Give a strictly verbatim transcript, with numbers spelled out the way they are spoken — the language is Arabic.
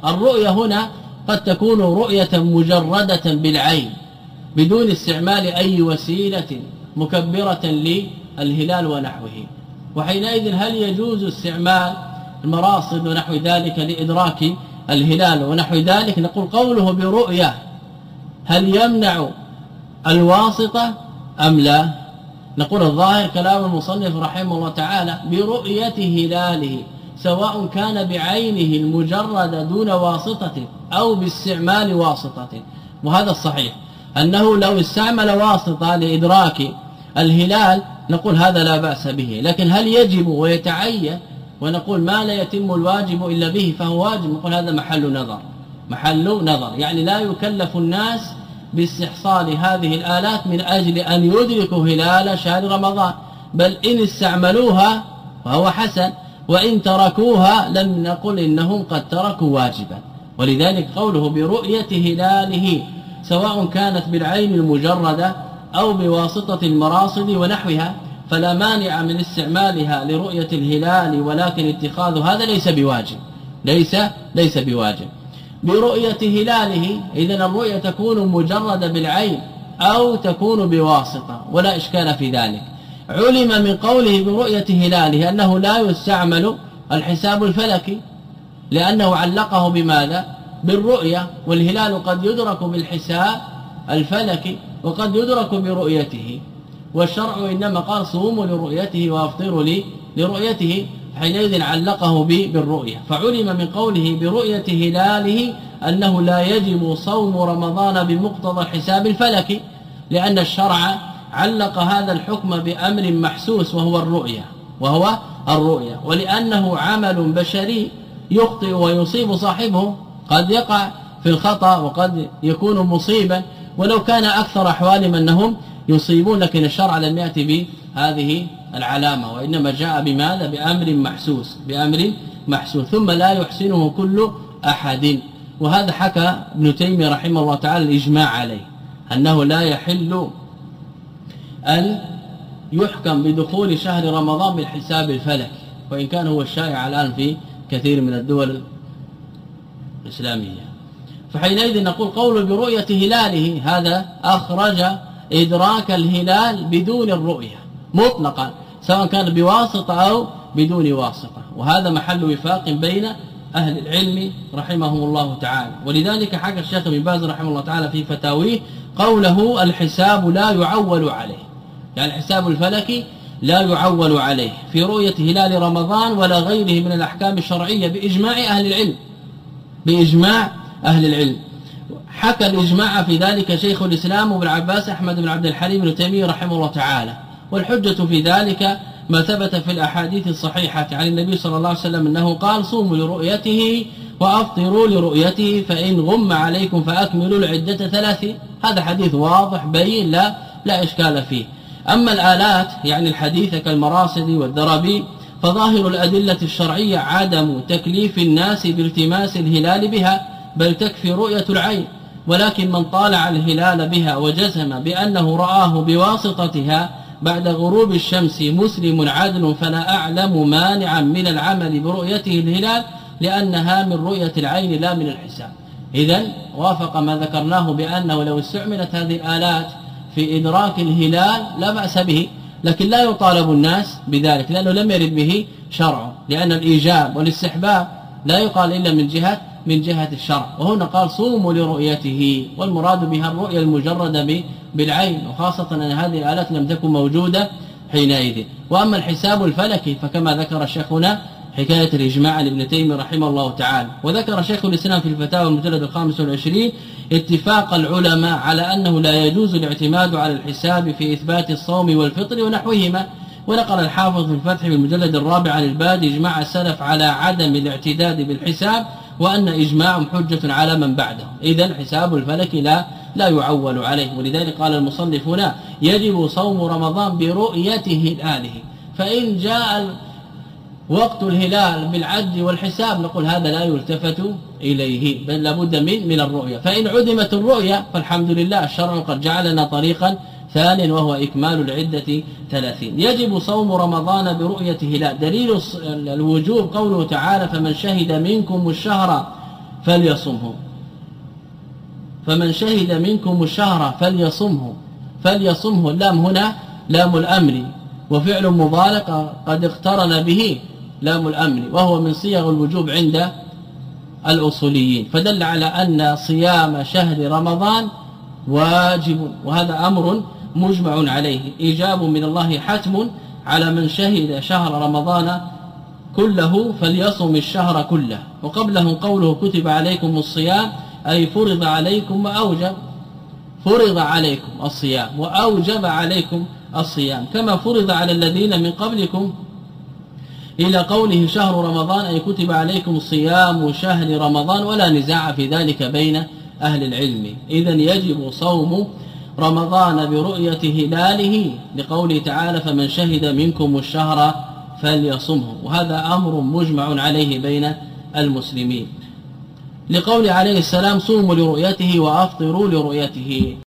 الرؤية هنا قد تكون رؤية مجردة بالعين بدون استعمال أي وسيلة مكبرة للهلال ونحوه، وحينئذ هل يجوز استعمال المراصد ونحو ذلك لإدراك الهلال ونحو ذلك؟ نقول قوله برؤية هل يمنع الواسطة أم لا؟ نقول الظاهر كلام المصنف رحمه الله تعالى برؤية هلاله سواء كان بعينه المجرد دون واسطة أو باستعمال واسطة، وهذا الصحيح أنه لو استعمل واسطة لإدراك الهلال نقول هذا لا بأس به، لكن هل يجب ويتعين ونقول ما لا يتم الواجب إلا به فهو واجب؟ نقول هذا محل نظر محل نظر يعني لا يكلف الناس باستحصال هذه الآلات من أجل أن يدركوا هلال شهر رمضان، بل إن استعملوها فهو حسن، وإن تركوها لم نقل إنهم قد تركوا واجبا. ولذلك قوله برؤية هلاله سواء كانت بالعين المجردة أو بواسطة المراصد ونحوها فلا مانع من استعمالها لرؤية الهلال، ولكن اتخاذ هذا ليس بواجب ليس ليس بواجب. برؤية هلاله إذن الرؤية تكون مجردة بالعين أو تكون بواسطة ولا إشكال في ذلك. علم من قوله برؤية هلاله أنه لا يستعمل الحساب الفلكي لأنه علقه بماذا؟ بالرؤية، والهلال قد يدرك بالحساب الفلكي وقد يدرك برؤيته، والشرع إنما قال صوموا لرؤيته وافطروا لرؤيته، حينئذ علقه بالرؤية. فعلم من قوله برؤية هلاله أنه لا يجب صوم رمضان بمقتضى الحساب الفلكي، لأن الشرع علق هذا الحكم بأمر محسوس وهو الرؤية وهو الرؤية ولأنه عمل بشري يخطئ ويصيب صاحبه، قد يقع في الخطأ وقد يكون مصيبا، ولو كان أكثر أحوالهم أنهم يصيبون، لكن الشرع لم يأتي بهذه العلامة وإنما جاء بماذا؟ بأمر محسوس بأمر محسوس ثم لا يحسنه كل أحد. وهذا حكى ابن تيمية رحمه الله تعالى الإجماع عليه أنه لا يحل أن يحكم بدخول شهر رمضان بالحساب الفلكي، وإن كان هو الشائع الآن في كثير من الدول الإسلامية. فحينئذ نقول قول برؤية هلاله هذا أخرج إدراك الهلال بدون الرؤية مطلقا سواء كان بواسطة أو بدون واسطة، وهذا محل وفاق بين أهل العلم رحمهم الله تعالى. ولذلك حكى الشيخ ابن باز رحمه الله تعالى في فتاويه قوله الحساب لا يعول عليه، يعني الحساب الفلكي لا يعول عليه في رؤية هلال رمضان ولا غيره من الأحكام الشرعية بإجماع أهل العلم بإجماع أهل العلم. حكى الإجماع في ذلك شيخ الإسلام ابن عباس أحمد بن عبد الحليم بن تيمية رحمه الله تعالى، والحجة في ذلك ما ثبت في الأحاديث الصحيحة عن النبي صلى الله عليه وسلم أنه قال صوموا لرؤيته وأفطروا لرؤيته فإن غم عليكم فأكملوا العدة ثلاثين. هذا حديث واضح بين لا, لا إشكال فيه. أما الآلات يعني الحديثة كالمراصد والدرابين فظاهر الأدلة الشرعية عدم تكليف الناس بالتماس الهلال بها، بل تكفي رؤية العين، ولكن من طالع الهلال بها وجزم بأنه رآه بواسطتها بعد غروب الشمس مسلم عدل فلا أعلم مانعا من العمل برؤيته الهلال لأنها من رؤية العين لا من الحساب. إذن وافق ما ذكرناه بأنه لو استعملت هذه الآلات في إدراك الهلال لا بأس به، لكن لا يطالب الناس بذلك لأنه لم يرد به شرع، لأن الإيجاب والاستحباب لا يقال إلا من جهة من جهة الشرع. وهنا قال صوموا لرؤيته، والمراد بها الرؤية المجردة بالعين، وخاصة أن هذه الآلات لم تكن موجودة حينئذ. وأما الحساب الفلكي فكما ذكر شيخنا حكاية الإجماع لابن تيمية رحمه الله تعالى. وذكر شيخ الإسلام في الفتاوى المجلد الخامس والعشرين اتفاق العلماء على أنه لا يجوز الاعتماد على الحساب في إثبات الصوم والفطر ونحوهما. ونقل الحافظ في الفتح بالمجلد الرابع عن البادي إجماع السلف على عدم الاعتداد بالحساب، وأن إجماعهم حجة على من بعدهم. إذن حساب الفلك لا لا يعول عليه. ولذلك قال المصنف هنا يجب صوم رمضان برؤية هلاله، فإن جاء وقت الهلال بالعد والحساب نقول هذا لا يلتفت إليه، بل لابد من من الرؤية. فإن عدمت الرؤية فالحمد لله الشرع قد جعلنا طريقا ثانيا وهو إكمال العدة ثلاثين. يجب صوم رمضان برؤية هلال. دليل الوجوب قوله تعالى فمن شهد منكم الشهر فليصمه. فمن شهد منكم الشهر فليصمه، فليصمه اللام هنا لام الأمر، وفعل مضارع قد اقترن به لام الأمر، وهو من صيغ الوجوب عند الأصوليين، فدل على أن صيام شهر رمضان واجب، وهذا أمر مجمع عليه، إيجاب من الله حتم على من شهد شهر رمضان كله فليصم الشهر كله. وقبله قوله كتب عليكم الصيام أي فرض عليكم وأوجب، فرض عليكم الصيام وأوجب عليكم الصيام كما فرض على الذين من قبلكم، إلى قوله شهر رمضان أي كتب عليكم صيام شهر رمضان، ولا نزاع في ذلك بين أهل العلم. إذن يجب صوم رمضان برؤية هلاله، لقوله تعالى فمن شهد منكم الشهر فليصمه، وهذا أمر مجمع عليه بين المسلمين، لقول عليه السلام صوموا لرؤيته وأفطروا لرؤيته.